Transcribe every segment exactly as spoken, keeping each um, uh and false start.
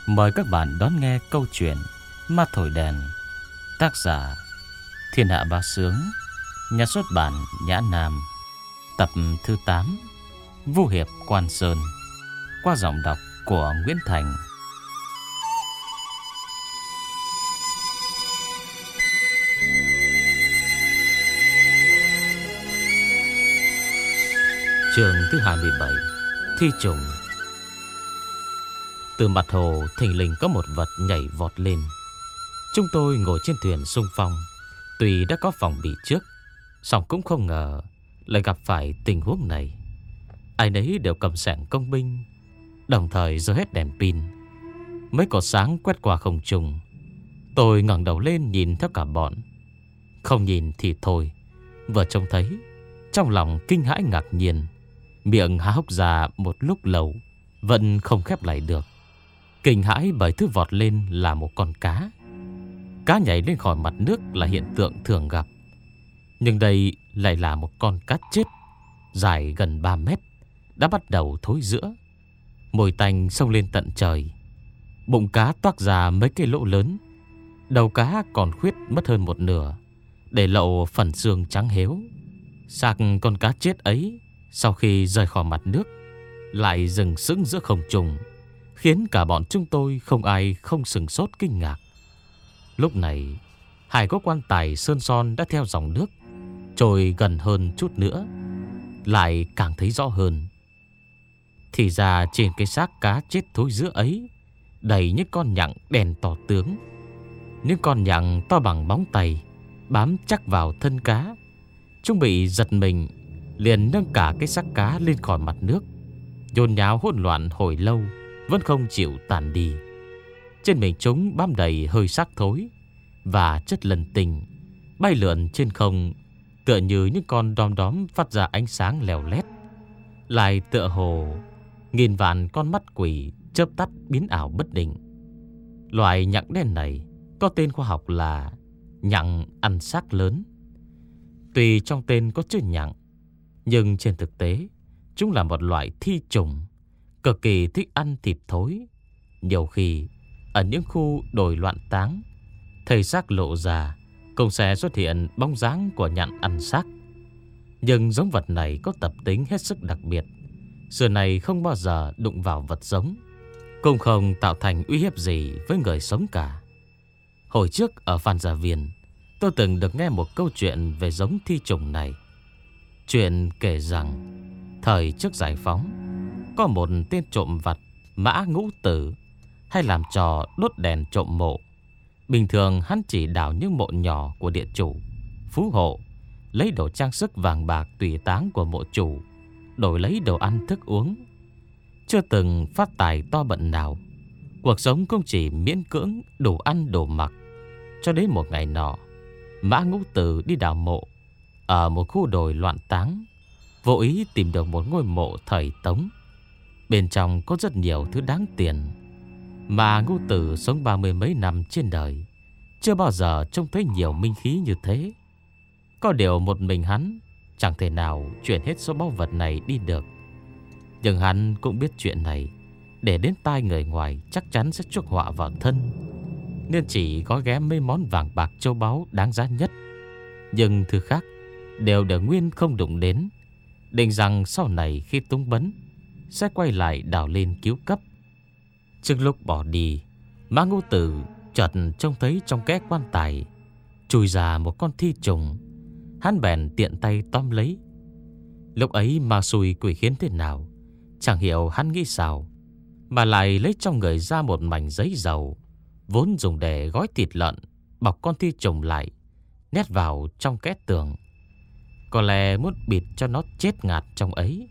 Mời các bạn đón nghe câu chuyện Ma Thổi Đèn. Tác giả Thiên Hạ Bá Sướng. Nhà xuất bản Nhã Nam. Tập thứ tám, Vu Hiệp Quan Sơn. Qua giọng đọc của Nguyễn Thành. Chương thứ hai mươi bảy, Thi Trùng. Từ mặt hồ thình lình có một vật nhảy vọt lên. Chúng tôi ngồi trên thuyền xung phong. Tuy đã có phòng bị trước, song cũng không ngờ lại gặp phải tình huống này. Ai nấy đều cầm xẻng công binh, đồng thời giơ hết đèn pin. Mấy cột sáng quét qua không trung. Tôi ngẩng đầu lên nhìn theo cả bọn. Không nhìn thì thôi, vừa trông thấy, trong lòng kinh hãi ngạc nhiên, miệng há hốc ra một lúc lâu vẫn không khép lại được. Kinh hãi bởi thứ vọt lên là một con cá. Cá nhảy lên khỏi mặt nước là hiện tượng thường gặp, nhưng đây lại là một con cá chết, dài gần ba mét, đã bắt đầu thối rữa. Mùi tanh xông lên tận trời. Bụng cá toác ra mấy cái lỗ lớn. Đầu cá còn khuyết mất hơn một nửa, để lộ phần xương trắng héo. Xác con cá chết ấy sau khi rời khỏi mặt nước lại dừng sững giữa không trung, khiến cả bọn chúng tôi không ai không sừng sốt kinh ngạc. Lúc này, hai có quan tài sơn son đã theo dòng nước trôi gần hơn chút nữa, lại càng thấy rõ hơn. Thì ra trên cái xác cá chết thối rữa ấy đầy những con nhặng đèn tỏ tướng. Những con nhặng to bằng móng tay bám chắc vào thân cá. Chúng bị giật mình, liền nâng cả cái xác cá lên khỏi mặt nước, nhốn nháo hỗn loạn hồi lâu vẫn không chịu tàn đi. Trên mình chúng bám đầy hơi xác thối và chất lần tinh, bay lượn trên không, tựa như những con đom đóm phát ra ánh sáng lèo lét, lại tựa hồ nghìn vạn con mắt quỷ chớp tắt biến ảo bất định. Loài nhặng đen này có tên khoa học là nhặng ăn xác lớn. Tuy trong tên có chữ nhặng, nhưng trên thực tế chúng là một loại thi trùng cực kỳ thích ăn thịt thối. Nhiều khi ở những khu đồi loạn táng, thây xác lộ ra cũng sẽ xuất hiện bóng dáng của nhặng ăn xác. Nhưng giống vật này có tập tính hết sức đặc biệt. Xưa này không bao giờ đụng vào vật sống, cũng không tạo thành uy hiếp gì với người sống cả. Hồi trước ở Phan Gia Viên, tôi từng được nghe một câu chuyện về giống thi trùng này. Chuyện kể rằng thời trước giải phóng, có một tên trộm vặt Mã Ngũ Tử hay làm trò đốt đèn trộm mộ. Bình thường hắn chỉ đào những mộ nhỏ của địa chủ, phú hộ, lấy đồ trang sức vàng bạc tùy táng của mộ chủ, đổi lấy đồ ăn thức uống. Chưa từng phát tài to bận nào. Cuộc sống cũng chỉ miễn cưỡng đủ ăn đủ mặc. Cho đến một ngày nọ, Mã Ngũ Tử đi đào mộ ở một khu đồi loạn táng, vô ý tìm được một ngôi mộ thời Tống. Bên trong có rất nhiều thứ đáng tiền. Mà Ngũ Tử sống ba mươi mấy năm trên đời, chưa bao giờ trông thấy nhiều minh khí như thế. Có điều một mình hắn chẳng thể nào chuyển hết số báu vật này đi được. Nhưng hắn cũng biết chuyện này để đến tai người ngoài chắc chắn sẽ chuốc họa vào thân, nên chỉ gói ghém mấy món vàng bạc châu báu đáng giá nhất. Nhưng thứ khác đều để nguyên không đụng đến, định rằng sau này khi túng bấn sẽ quay lại đào lên cứu cấp. Trước lúc bỏ đi, Mã Ngũ Tử chợt trông thấy trong kẽ quan tài chui ra một con thi trùng. Hắn bèn tiện tay tóm lấy. Lúc ấy ma xui quỷ khiến thế nào chẳng hiểu hắn nghĩ sao, mà lại lấy trong người ra một mảnh giấy dầu vốn dùng để gói thịt lợn, bọc con thi trùng lại, nhét vào trong kẽ tường. Có lẽ muốn bịt cho nó chết ngạt trong ấy.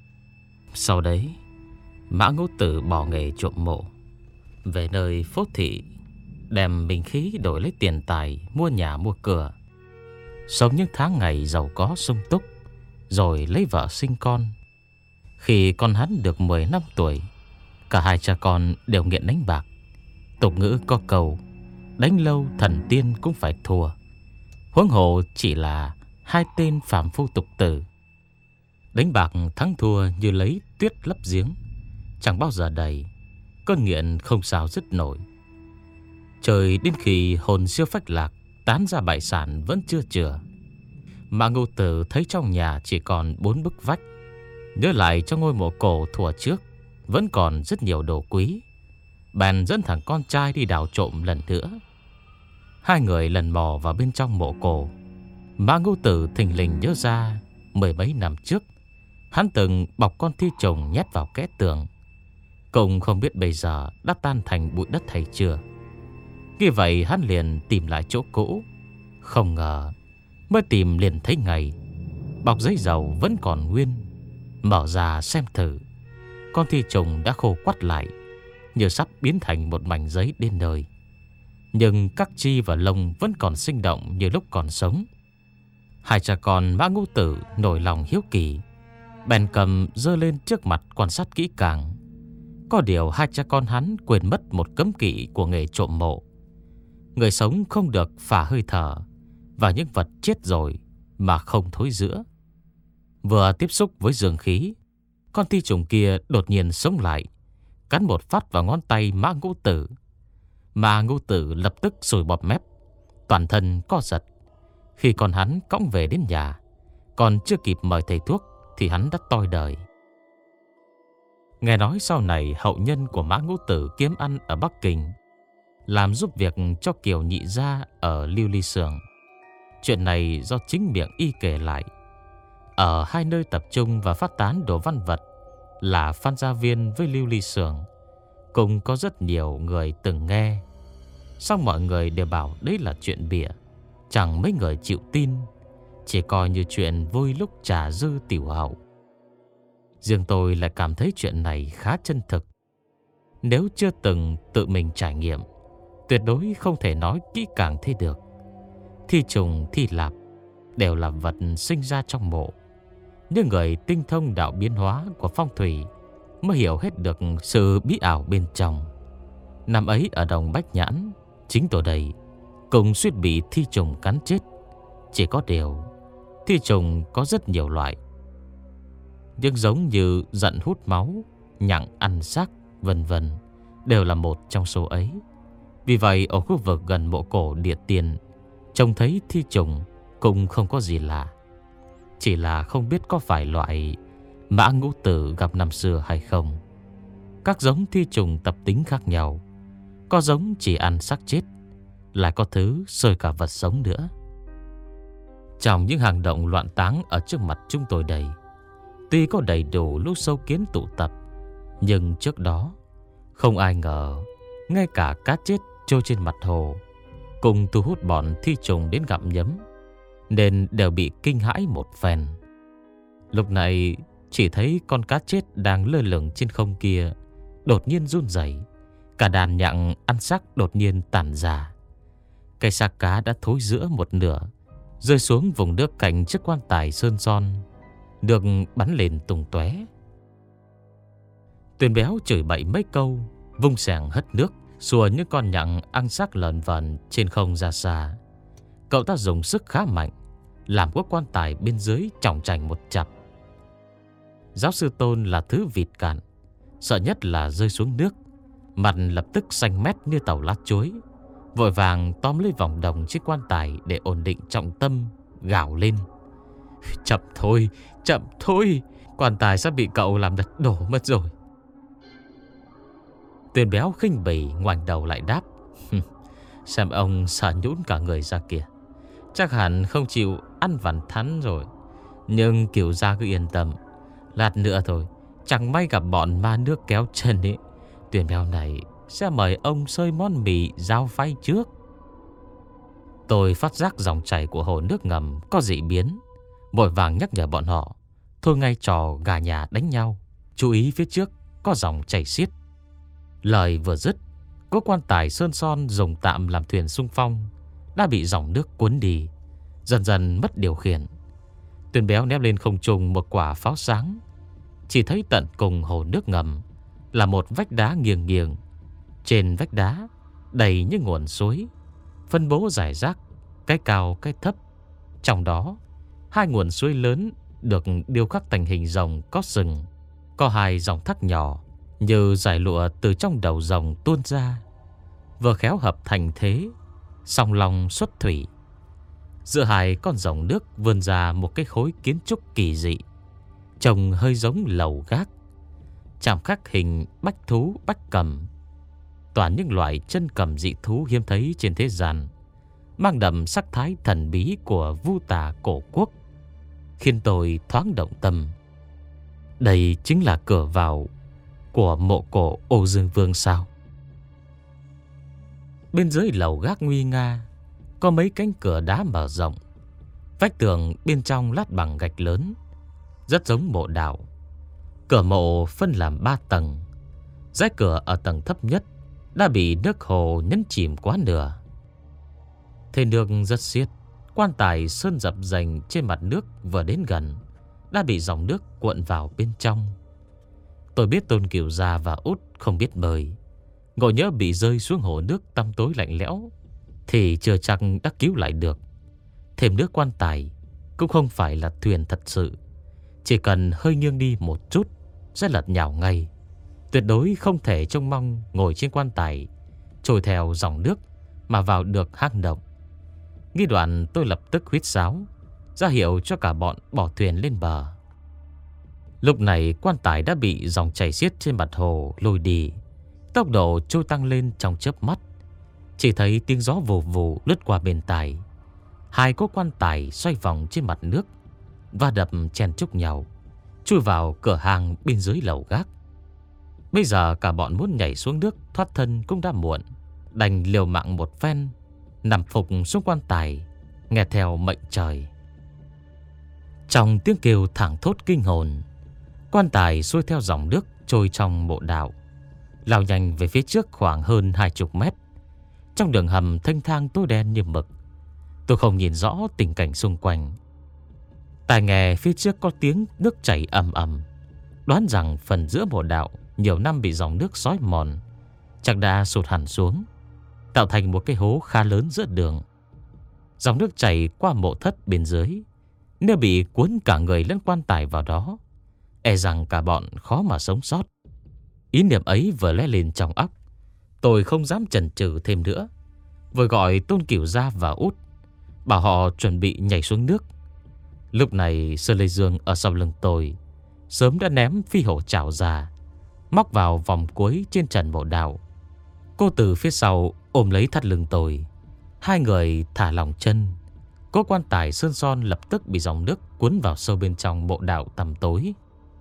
Sau đấy, Mã Ngũ Tử bỏ nghề trộm mộ, về nơi phố thị, đem bình khí đổi lấy tiền tài mua nhà mua cửa, sống những tháng ngày giàu có sung túc, rồi lấy vợ sinh con. Khi con hắn được mười năm tuổi, cả hai cha con đều nghiện đánh bạc. Tục ngữ có câu đánh lâu thần tiên cũng phải thua, huống hồ chỉ là hai tên phàm phu tục tử. Đánh bạc thắng thua như lấy tuyết lấp giếng, chẳng bao giờ đầy. Cơn nghiện không sao dứt nổi. Trời đến khi hồn siêu phách lạc, tán ra bại sản vẫn chưa chừa. Mã Ngưu Tử thấy trong nhà chỉ còn bốn bức vách, nhớ lại trong ngôi mộ cổ thuở trước vẫn còn rất nhiều đồ quý, bèn dẫn thằng con trai đi đào trộm lần nữa. Hai người lần mò vào bên trong mộ cổ. Mã Ngưu Tử thình lình nhớ ra mười mấy năm trước hắn từng bọc con thi trùng nhét vào kẽ tường, cũng không biết bây giờ đã tan thành bụi đất hay chưa. Vì vậy hắn liền tìm lại chỗ cũ. Không ngờ mới tìm liền thấy ngày bọc giấy dầu vẫn còn nguyên. Mở ra xem thử, con thi trùng đã khô quắt lại, như sắp biến thành một mảnh giấy đến nơi. Nhưng các chi và lông vẫn còn sinh động như lúc còn sống. Hai cha con Mã Ngưu Tử nổi lòng hiếu kỳ, bèn cầm dơ lên trước mặt quan sát kỹ càng. Có điều hai cha con hắn quên mất một cấm kỵ của nghề trộm mộ: người sống không được phả hơi thở và những vật chết rồi mà không thối rữa. Vừa tiếp xúc với dương khí, con thi trùng kia đột nhiên sống lại, cắn một phát vào ngón tay Mã Ngưu Tử. Mã Ngưu Tử lập tức sùi bọt mép, toàn thân co giật. Khi con hắn cõng về đến nhà, còn chưa kịp mời thầy thuốc thì hắn đã toi đời. Nghe nói sau này hậu nhân của Mã Ngưu Tử kiếm ăn ở Bắc Kinh, làm giúp việc cho Kiều nhị gia ở Lưu Ly Xưởng. Chuyện này do chính miệng y kể lại. Ở hai nơi tập trung và phát tán đồ văn vật là Phan Gia Viên với Lưu Ly Xưởng, cũng có rất nhiều người từng nghe. Song mọi người đều bảo đấy là chuyện bịa, chẳng mấy người chịu tin, chỉ coi như chuyện vui lúc trà dư tiểu hậu. Riêng tôi lại cảm thấy chuyện này khá chân thực. Nếu chưa từng tự mình trải nghiệm, tuyệt đối không thể nói kỹ càng thế được. Thi trùng, thi lạp đều là vật sinh ra trong mộ. Những người tinh thông đạo biến hóa của phong thủy mới hiểu hết được sự bí ảo bên trong. Năm ấy ở đồng Bách Nhãn, chính tôi đây cùng suýt bị thi trùng cắn chết. Chỉ có điều thi trùng có rất nhiều loại, nhưng giống như giận hút máu, nhặng ăn xác, vân vân đều là một trong số ấy. Vì vậy ở khu vực gần mộ cổ Địa Tiên, trông thấy thi trùng cũng không có gì lạ. Chỉ là không biết có phải loại Mã Ngưu Tử gặp năm xưa hay không. Các giống thi trùng tập tính khác nhau, có giống chỉ ăn xác chết, lại có thứ sơi cả vật sống nữa. Trong những hang động loạn táng ở trước mặt chúng tôi đây, tuy có đầy đủ lũ sâu kiến tụ tập, nhưng trước đó không ai ngờ ngay cả cá chết trôi trên mặt hồ cùng thu hút bọn thi trùng đến gặm nhấm, nên đều bị kinh hãi một phen. Lúc này chỉ thấy con cá chết đang lơ lửng trên không kia đột nhiên run rẩy, cả đàn nhặng ăn xác đột nhiên tản ra. Cây xác cá đã thối rữa một nửa, rơi xuống vùng nước cạnh chiếc quan tài sơn son, được bắn lên tung tóe. Tuyền Béo chửi bậy mấy câu, vung xẻng hất nước xua những con nhặng ăn xác lợn vần trên không ra xa. Cậu ta dùng sức khá mạnh, làm quốc quan tài bên dưới chỏng chành một chặp. Giáo sư Tôn là thứ vịt cạn, sợ nhất là rơi xuống nước, mặt lập tức xanh mét như tàu lá chuối, vội vàng tóm lấy vòng đồng chiếc quan tài để ổn định trọng tâm, gào lên: "Chậm thôi, chậm thôi, quan tài sắp bị cậu làm lật đổ mất rồi." Tuyền Béo khinh bỉ ngoảnh đầu lại đáp: "Xem ông sợ nhũn cả người ra kìa, chắc hẳn không chịu ăn vằn thắn rồi. Nhưng kiểu ra cứ yên tâm, lát nữa thôi, chẳng may gặp bọn ma nước kéo chân ấy, Tuyền Béo này sẽ mời ông xơi món mì dao phay trước." Tôi phát giác dòng chảy của hồ nước ngầm có dị biến, vội vàng nhắc nhở bọn họ thôi ngay trò gà nhà đánh nhau, chú ý phía trước có dòng chảy xiết. Lời vừa dứt, cố quan tài sơn son dùng tạm làm thuyền xung phong đã bị dòng nước cuốn đi, dần dần mất điều khiển. Tuyền Béo ném lên không trung một quả pháo sáng. Chỉ thấy tận cùng hồ nước ngầm là một vách đá nghiêng nghiêng. Trên vách đá đầy những nguồn suối, phân bố rải rác, cái cao cái thấp. Trong đó, hai nguồn suối lớn được điêu khắc thành hình rồng có sừng, có hai dòng thác nhỏ như dải lụa từ trong đầu rồng tuôn ra, vừa khéo hợp thành thế song long xuất thủy. Giữa hai con rồng nước vươn ra một cái khối kiến trúc kỳ dị, trông hơi giống lầu gác, chạm khắc hình bách thú bách cầm, toàn những loại chân cầm dị thú hiếm thấy trên thế gian, mang đậm sắc thái thần bí của vu tà cổ quốc, khiến tôi thoáng động tâm. Đây chính là cửa vào của mộ cổ Ô Dương Vương sao? Bên dưới lầu gác nguy nga có mấy cánh cửa đá mở rộng, vách tường bên trong lát bằng gạch lớn, rất giống mộ đạo. Cửa mộ phân làm ba tầng. Dãy cửa ở tầng thấp nhất đã bị nước hồ nhấn chìm quá nửa. Thế nước rất xiết, quan tài sơn dập dành trên mặt nước vừa đến gần đã bị dòng nước cuộn vào bên trong. Tôi biết Tôn Cửu Gia và Út không biết bơi, ngộ nhỡ bị rơi xuống hồ nước tăm tối lạnh lẽo thì chưa chắc đã cứu lại được. Thêm nước quan tài cũng không phải là thuyền thật sự, chỉ cần hơi nghiêng đi một chút sẽ lật nhào ngay. Tuyệt đối không thể trông mong ngồi trên quan tài trôi theo dòng nước mà vào được hang động. Nghi đoạn tôi lập tức huýt sáo ra hiệu cho cả bọn bỏ thuyền lên bờ. Lúc này quan tài đã bị dòng chảy xiết trên mặt hồ lôi đi, tốc độ trôi tăng lên trong chớp mắt. Chỉ thấy tiếng gió vù vù lướt qua bên tài. Hai cỗ quan tài xoay vòng trên mặt nước và đập chen chúc nhau, chui vào cửa hàng bên dưới lầu gác. Bây giờ cả bọn muốn nhảy xuống nước thoát thân cũng đã muộn, đành liều mạng một phen, nằm phục xuống quan tài, nghe theo mệnh trời. Trong tiếng kêu thảng thốt kinh hồn, quan tài xuôi theo dòng nước trôi trong mộ đạo, lao nhanh về phía trước khoảng hơn hai chục mét. Trong đường hầm thênh thang tối đen như mực, tôi không nhìn rõ tình cảnh xung quanh. Tai nghe phía trước có tiếng nước chảy ầm ầm, đoán rằng phần giữa mộ đạo nhiều năm bị dòng nước xói mòn chắc đã sụt hẳn xuống, tạo thành một cái hố khá lớn giữa đường. Dòng nước chảy qua mộ thất bên dưới, nếu bị cuốn cả người lẫn quan tài vào đó, e rằng cả bọn khó mà sống sót. Ý niệm ấy vừa lóe lên trong óc, tôi không dám chần chừ thêm nữa, vừa gọi Tôn Cửu Gia và Út, bảo họ chuẩn bị nhảy xuống nước. Lúc này Sơn Lê Dương ở sau lưng tôi sớm đã ném phi hổ chảo ra, móc vào vòng cuối trên trần mộ đạo. Cô từ phía sau ôm lấy thắt lưng tôi, hai người thả lỏng chân. Cố quan tài sơn son lập tức bị dòng nước cuốn vào sâu bên trong mộ đạo tăm tối.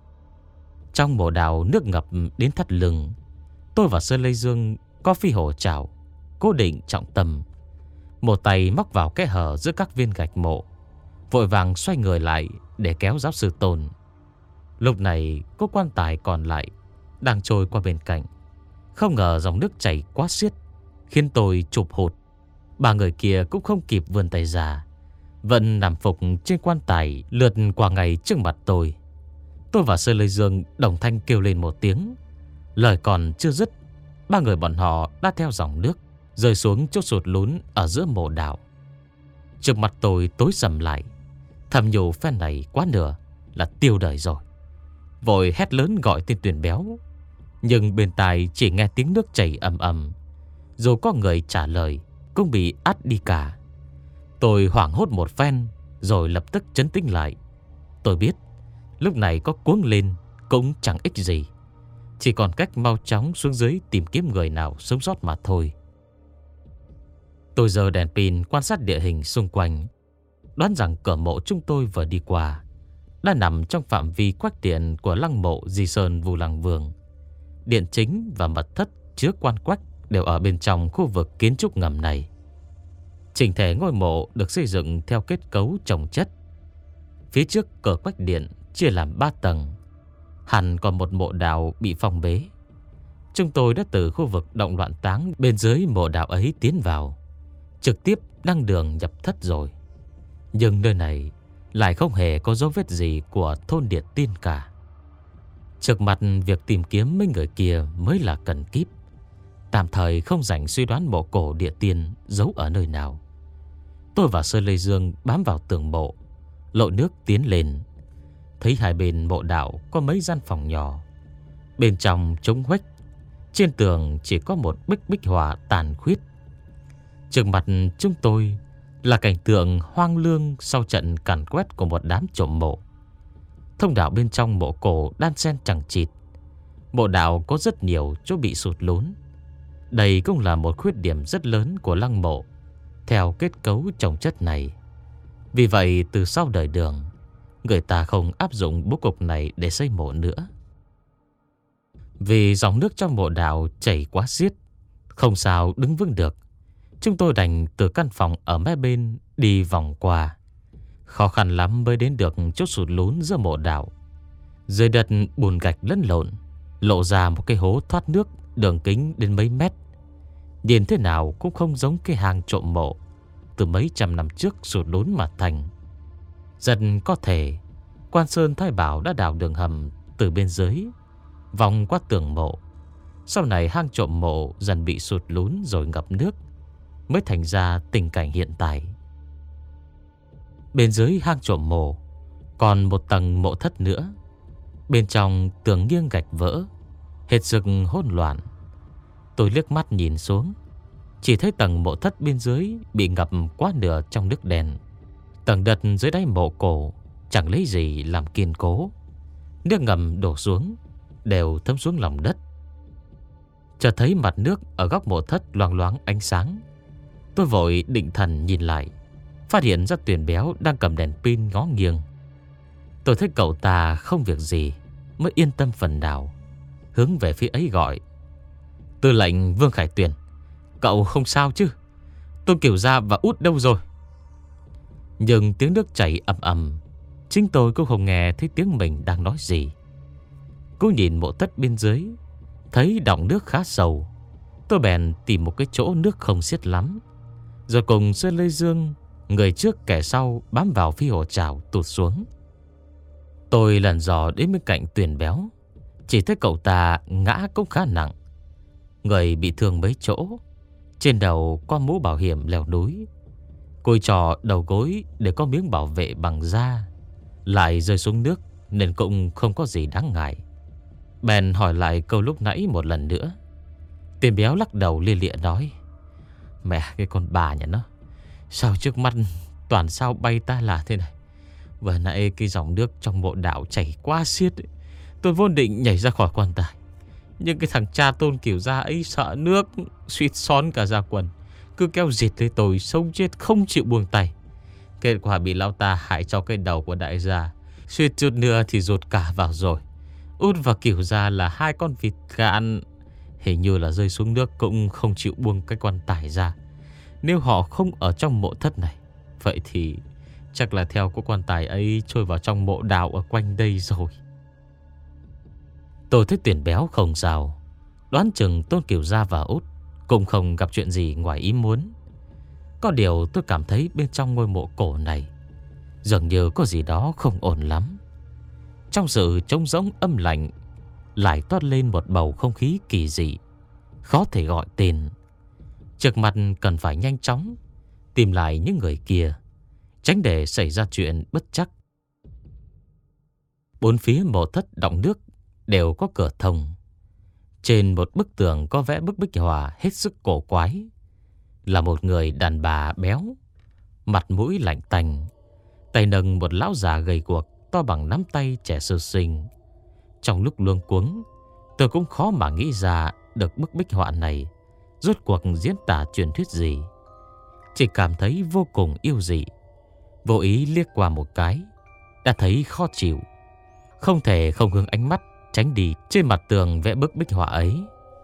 Trong mộ đạo nước ngập đến thắt lưng, tôi và Sơn Lê Dương có phi hổ chảo cố định trọng tâm, một tay móc vào kẽ hở giữa các viên gạch mộ, vội vàng xoay người lại để kéo giáo sư Tôn. Lúc này cố quan tài còn lại đang trôi qua bên cạnh. Không ngờ dòng nước chảy quá xiết, khiến tôi chụp hụt. Ba người kia cũng không kịp vươn tay ra, vẫn nằm phục trên quan tài lượt qua ngày trước mặt tôi. Tôi và Sơn Lê Dương đồng thanh kêu lên một tiếng. Lời còn chưa dứt, ba người bọn họ đã theo dòng nước rơi xuống chỗ sụt lún ở giữa mộ đạo. Trước mặt tôi tối sầm lại, thầm nhủ phen này quá nửa là tiêu đời rồi. Vội hét lớn gọi tên Tuyền Béo, nhưng bên tai chỉ nghe tiếng nước chảy ầm ầm, dù có người trả lời cũng bị át đi cả. Tôi hoảng hốt một phen rồi lập tức trấn tĩnh lại. Tôi biết lúc này có cuống lên cũng chẳng ích gì, chỉ còn cách mau chóng xuống dưới tìm kiếm người nào sống sót mà thôi. Tôi giơ đèn pin quan sát địa hình xung quanh, đoán rằng cửa mộ chúng tôi vừa đi qua đã nằm trong phạm vi quách điện của lăng mộ Di Sơn Vu Lăng Vương. Điện chính và mật thất chứa quan quách đều ở bên trong khu vực kiến trúc ngầm này. Chỉnh thể ngôi mộ được xây dựng theo kết cấu chồng chất. Phía trước cửa quách điện chia làm ba tầng, hẳn còn một mộ đạo bị phong bế. Chúng tôi đã từ khu vực động loạn táng bên dưới mộ đạo ấy tiến vào, trực tiếp đăng đường nhập thất rồi. Nhưng nơi này lại không hề có dấu vết gì của thôn Địa Tiên cả. Trước mặt việc tìm kiếm mấy người kia mới là cần kíp, tạm thời không rảnh suy đoán mộ cổ Địa Tiên giấu ở nơi nào. Tôi và Sơn Lê Dương bám vào tường mộ, lội nước tiến lên. Thấy hai bên mộ đạo có mấy gian phòng nhỏ, Bên trong trống huếch, trên tường chỉ có một bích bích họa tàn khuyết. Trước mặt chúng tôi là cảnh tượng hoang lương sau trận càn quét của một đám trộm mộ. Thông đạo bên trong mộ cổ đan xen chằng chịt. Mộ đạo có rất nhiều chỗ bị sụt lún. Đây cũng là một khuyết điểm rất lớn của lăng mộ theo kết cấu chồng chất này. Vì vậy từ sau đời Đường, người ta không áp dụng bố cục này để xây mộ nữa. Vì dòng nước trong mộ đạo chảy quá xiết, không sao đứng vững được, chúng tôi đành từ căn phòng ở mé bên đi vòng qua. Khó khăn lắm mới đến được chỗ sụt lún giữa mộ đạo. Dưới đất bùn gạch lẫn lộn, lộ ra một cái hố thoát nước đường kính đến mấy mét. Nhìn thế nào cũng không giống cái hang trộm mộ từ mấy trăm năm trước sụt lún mà thành. Dần có thể Quan Sơn Thái Bảo đã đào đường hầm từ bên dưới vòng qua tường mộ. Sau này hang trộm mộ dần bị sụt lún rồi ngập nước, mới thành ra tình cảnh hiện tại. Bên dưới hang trộm mộ còn một tầng mộ thất nữa. Bên trong tường nghiêng gạch vỡ, hết sức hỗn loạn. Tôi liếc mắt nhìn xuống, chỉ thấy tầng mộ thất bên dưới bị ngập quá nửa trong nước đen. Tầng đất dưới đáy mộ cổ chẳng lấy gì làm kiên cố. Nước ngầm đổ xuống đều thấm xuống lòng đất. Chợt thấy mặt nước ở góc mộ thất loang loáng ánh sáng. Tôi vội định thần nhìn lại, phát hiện ra Tuyền Béo đang cầm đèn pin ngó nghiêng. Tôi thấy cậu ta không việc gì, mới yên tâm phần nào, hướng về phía ấy gọi: "Tư lệnh Vương Khải Tuyền, cậu không sao chứ? Tôn Kiều Gia và Út đâu rồi?" Nhưng tiếng nước chảy ầm ầm, chính tôi cũng không nghe thấy tiếng mình đang nói gì. Cô nhìn mộ thất bên dưới, thấy đọng nước khá sâu. Tôi bèn tìm một cái chỗ nước không xiết lắm, rồi cùng Sơn Lê Dương, người trước kẻ sau bám vào phi hồ trào tụt xuống. Tôi lần dò đến bên cạnh Tuyền Béo, chỉ thấy cậu ta ngã cũng khá nặng, người bị thương mấy chỗ, trên đầu có mũ bảo hiểm leo núi, cùi trò đầu gối để có miếng bảo vệ bằng da, lại rơi xuống nước nên cũng không có gì đáng ngại. Bèn hỏi lại câu lúc nãy một lần nữa. Tuyền Béo lắc đầu lia lịa nói: "Mẹ cái con bà nhà nó, sao trước mắt toàn sao bay ta là thế này? Vừa nãy cái dòng nước trong mộ đạo chảy quá xiết ấy. Tôi vốn định nhảy ra khỏi quan tài, nhưng cái thằng cha Tôn Kiều Gia ấy sợ nước, suýt xón cả ra quần, cứ kéo dịt lấy tôi sống chết không chịu buông tay. Kết quả bị lão ta hại cho cái đầu của đại gia, suýt chút nữa thì rụt cả vào rồi. Út và Kiều Gia là hai con vịt gạn, hình như là rơi xuống nước cũng không chịu buông cái quan tài ra. Nếu họ không ở trong mộ thất này, vậy thì chắc là theo cái quan tài ấy trôi vào trong mộ đạo ở quanh đây rồi." Tôi thấy Tuyền Béo không sao, đoán chừng Tôn Kiều Gia và Út cũng không gặp chuyện gì ngoài ý muốn. Có điều tôi cảm thấy bên trong ngôi mộ cổ này dường như có gì đó không ổn lắm. Trong sự trống rỗng âm lạnh lại toát lên một bầu không khí kỳ dị, khó thể gọi tên. Trước mặt cần phải nhanh chóng tìm lại những người kia, tránh để xảy ra chuyện bất trắc. Bốn phía mộ thất đọng nước đều có cửa thông. Trên một bức tường có vẽ bức bích họa hết sức cổ quái, là một người đàn bà béo, mặt mũi lạnh tanh, tay nâng một lão già gầy guộc to bằng nắm tay trẻ sơ sinh. Trong lúc luống cuống, tôi cũng khó mà nghĩ ra được bức bích họa này rốt cuộc diễn tả truyền thuyết gì. Chỉ cảm thấy vô cùng yêu dị, vô ý liếc qua một cái đã thấy khó chịu, không thể không hướng ánh mắt tránh đi. Trên mặt tường vẽ bức bích họa ấy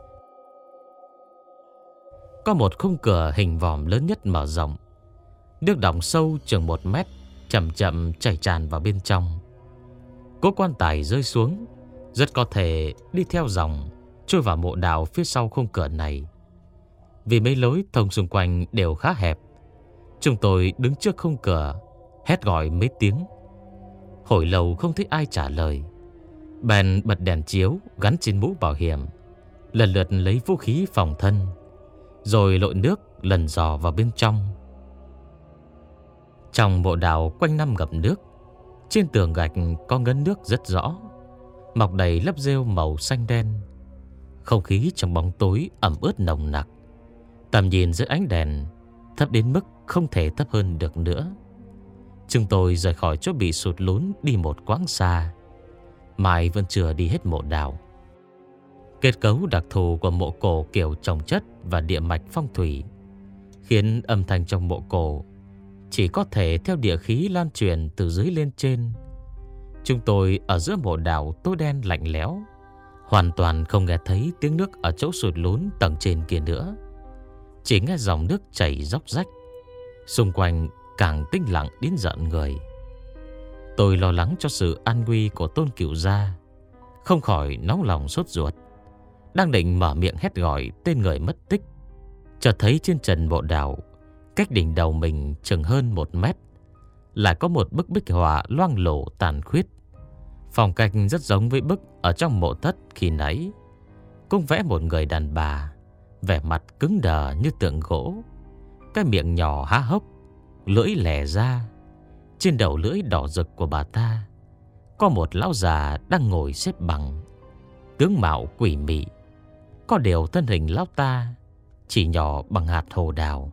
có một khung cửa hình vòm lớn nhất mở rộng, nước đọng sâu chừng một mét chậm chậm chảy tràn vào bên trong. Cỗ quan tài rơi xuống rất có thể đi theo dòng trôi vào mộ đạo phía sau khung cửa này. Vì mấy lối thông xung quanh đều khá hẹp, chúng tôi đứng trước khung cửa hét gọi mấy tiếng. Hồi lâu không thấy ai trả lời, bèn bật đèn chiếu gắn trên mũ bảo hiểm, lần lượt lấy vũ khí phòng thân, rồi lội nước lần dò vào bên trong. Trong mộ đạo quanh năm ngập nước, trên tường gạch có ngấn nước rất rõ. mọc đầy lớp rêu màu xanh đen. Không khí trong bóng tối ẩm ướt nồng nặc. Tầm nhìn dưới ánh đèn thấp đến mức không thể thấp hơn được nữa. Chúng tôi rời khỏi chỗ bị sụt lún đi một quãng xa. Mai vẫn chưa đi hết mộ đào. Kết cấu đặc thù của mộ cổ kiểu trồng chất và địa mạch phong thủy khiến âm thanh trong mộ cổ chỉ có thể theo địa khí lan truyền từ dưới lên trên. Chúng tôi ở giữa mộ đào tối đen lạnh lẽo, hoàn toàn không nghe thấy tiếng nước ở chỗ sụt lún tầng trên kia nữa. Chỉ nghe dòng nước chảy róc rách. Xung quanh càng tĩnh lặng đến giận người. Tôi lo lắng cho sự an nguy của Tôn Cửu gia, không khỏi nóng lòng sốt ruột. Đang định mở miệng hét gọi tên người mất tích, chợt thấy trên trần mộ đào, cách đỉnh đầu mình chừng hơn một mét, lại có một bức bích họa loang lổ tàn khuyết. Phong cách rất giống với bức ở trong mộ thất khi nãy. Cũng vẽ một người đàn bà, vẻ mặt cứng đờ như tượng gỗ, cái miệng nhỏ há hốc, lưỡi lè ra. Trên đầu lưỡi đỏ rực của bà ta có một lão già đang ngồi xếp bằng, tướng mạo quỷ mị. Có điều thân hình lão ta chỉ nhỏ bằng hạt hồ đào.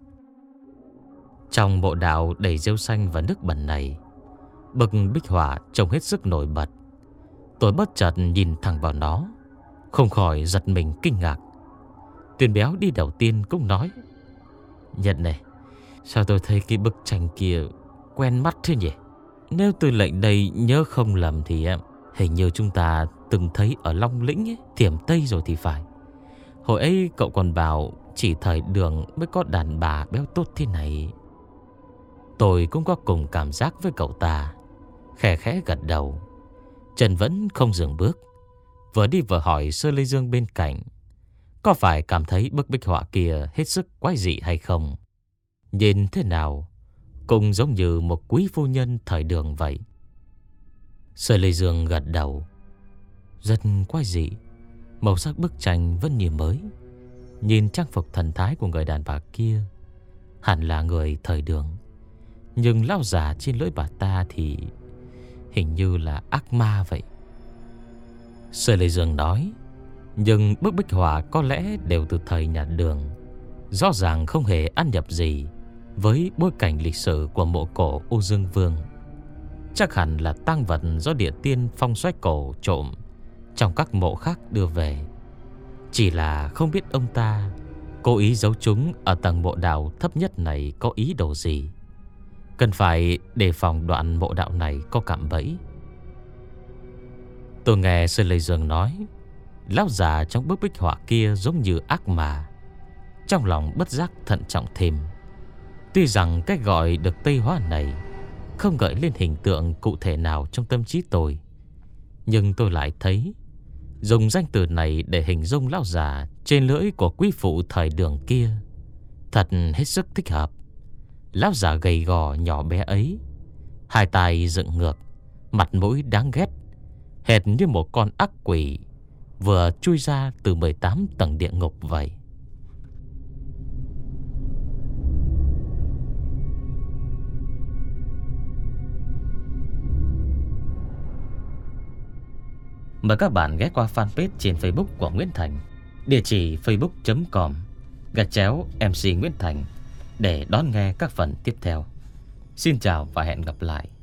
Trong mộ đạo đầy rêu xanh và nước bẩn này, bức bích họa trông hết sức nổi bật. Tôi bất chợt nhìn thẳng vào nó, không khỏi giật mình kinh ngạc. Tuyền béo đi đầu tiên cũng nói: "Nhật này, sao tôi thấy cái bức tranh kia quen mắt thế nhỉ? Nếu Tư lệnh đây nhớ không lầm thì em hình như chúng ta từng thấy ở Long Lĩnh ấy, Thiểm Tây rồi thì phải. Hồi ấy cậu còn bảo chỉ thời Đường mới có đàn bà béo tốt thế này." Tôi cũng có cùng cảm giác với cậu ta, khẽ khẽ gật đầu. Trần vẫn không dừng bước, vừa đi vừa hỏi Sơ Lê Dương bên cạnh có phải cảm thấy bức bích họa kia hết sức quái dị hay không. Nhìn thế nào cũng giống như một quý phu nhân thời Đường vậy. Sơ Lê Dương gật đầu. Rất quái dị. Màu sắc bức tranh vẫn như mới. Nhìn trang phục thần thái của người đàn bà kia hẳn là người thời Đường, nhưng lão già trên lưỡi bà ta thì hình như là ác ma vậy. Sơ Lê Dương nói: "Nhưng bức bích họa có lẽ đều từ thời nhà Đường, rõ ràng không hề ăn nhập gì với bối cảnh lịch sử của mộ cổ U Dương Vương. Chắc hẳn là tang vật do địa tiên Phong Xoáy Cổ trộm trong các mộ khác đưa về. Chỉ là không biết ông ta cố ý giấu chúng ở tầng mộ đạo thấp nhất này có ý đồ gì. Cần phải đề phòng đoạn mộ đạo này có cạm bẫy." Tôi nghe Sơ Lê Dương nói lão già trong bức bích họa kia giống như ác ma, trong lòng bất giác thận trọng thêm. Tuy rằng cách gọi được Tây Hóa này không gợi lên hình tượng cụ thể nào trong tâm trí tôi, nhưng tôi lại thấy dùng danh từ này để hình dung lão già trên lưỡi của quý phụ thời Đường kia thật hết sức thích hợp. Lão già gầy gò nhỏ bé ấy, hai tay dựng ngược, mặt mũi đáng ghét, hệt như một con ác quỷ vừa chui ra từ mười tám tầng địa ngục vậy. Mời các bạn ghé qua fanpage trên Facebook của Nguyễn Thành, địa chỉ facebook chấm com gạch chéo em xê Nguyễn Thành để đón nghe các phần tiếp theo. Xin chào và hẹn gặp lại.